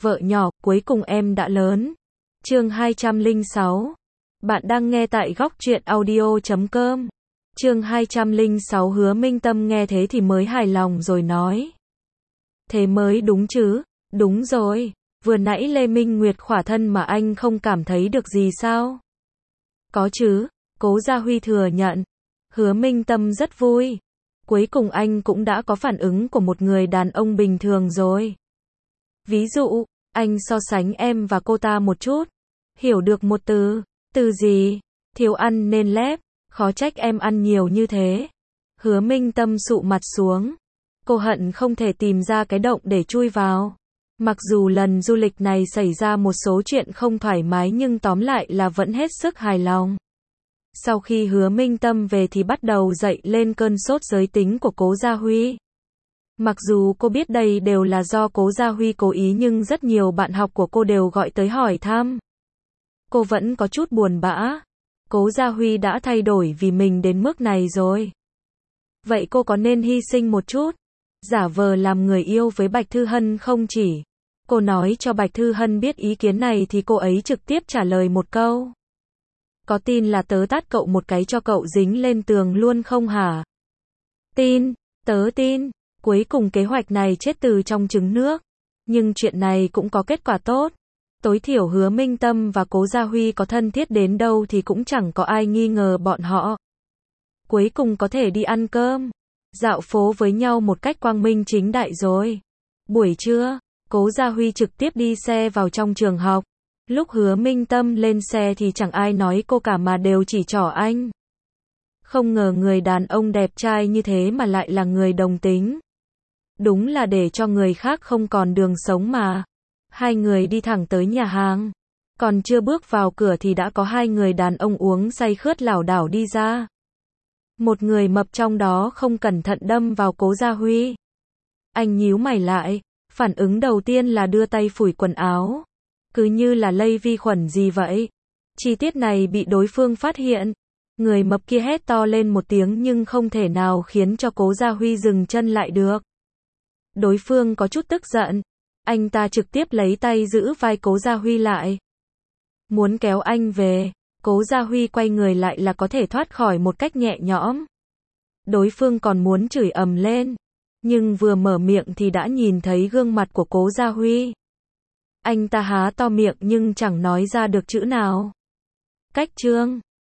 vợ nhỏ, cuối cùng em đã lớn. Chương 206. Bạn đang nghe tại góc truyện audio.com. Chương 206. Hứa Minh Tâm nghe thế thì mới hài lòng rồi nói. Thế mới đúng chứ, đúng rồi, vừa nãy Lê Minh Nguyệt khỏa thân mà anh không cảm thấy được gì sao? Có chứ, Cố Gia Huy thừa nhận. Hứa Minh Tâm rất vui. Cuối cùng anh cũng đã có phản ứng của một người đàn ông bình thường rồi. Ví dụ, anh so sánh em và cô ta một chút. Hiểu được một từ. Từ gì? Thiếu ăn nên lép. Khó trách em ăn nhiều như thế. Hứa Minh Tâm sụ mặt xuống. Cô hận không thể tìm ra cái động để chui vào. Mặc dù lần du lịch này xảy ra một số chuyện không thoải mái nhưng tóm lại là vẫn hết sức hài lòng. Sau khi Hứa Minh Tâm về thì bắt đầu dậy lên cơn sốt giới tính của Cố Gia Huy. Mặc dù cô biết đây đều là do Cố Gia Huy cố ý nhưng rất nhiều bạn học của cô đều gọi tới hỏi thăm. Cô vẫn có chút buồn bã. Cố Gia Huy đã thay đổi vì mình đến mức này rồi. Vậy cô có nên hy sinh một chút? Giả vờ làm người yêu với Bạch Thư Hân không chỉ. Cô nói cho Bạch Thư Hân biết ý kiến này thì cô ấy trực tiếp trả lời một câu. Có tin là tớ tát cậu một cái cho cậu dính lên tường luôn không hả? Tin, tớ tin. Cuối cùng kế hoạch này chết từ trong trứng nước. Nhưng chuyện này cũng có kết quả tốt. Tối thiểu Hứa Minh Tâm và Cố Gia Huy có thân thiết đến đâu thì cũng chẳng có ai nghi ngờ bọn họ. Cuối cùng có thể đi ăn cơm, dạo phố với nhau một cách quang minh chính đại rồi. Buổi trưa, Cố Gia Huy trực tiếp đi xe vào trong trường học. Lúc Hứa Minh Tâm lên xe thì chẳng ai nói cô cả mà đều chỉ trỏ anh. Không ngờ người đàn ông đẹp trai như thế mà lại là người đồng tính. Đúng là để cho người khác không còn đường sống mà. Hai người đi thẳng tới nhà hàng. Còn chưa bước vào cửa thì đã có hai người đàn ông uống say khướt lảo đảo đi ra. Một người mập trong đó không cẩn thận đâm vào Cố Gia Huy. Anh nhíu mày lại, phản ứng đầu tiên là đưa tay phủi quần áo. Cứ như là lây vi khuẩn gì vậy. Chi tiết này bị đối phương phát hiện. Người mập kia hét to lên một tiếng nhưng không thể nào khiến cho Cố Gia Huy dừng chân lại được. Đối phương có chút tức giận. Anh ta trực tiếp lấy tay giữ vai Cố Gia Huy lại. Muốn kéo anh về. Cố Gia Huy quay người lại là có thể thoát khỏi một cách nhẹ nhõm. Đối phương còn muốn chửi ầm lên. Nhưng vừa mở miệng thì đã nhìn thấy gương mặt của Cố Gia Huy. Anh ta há to miệng nhưng chẳng nói ra được chữ nào. Cách chương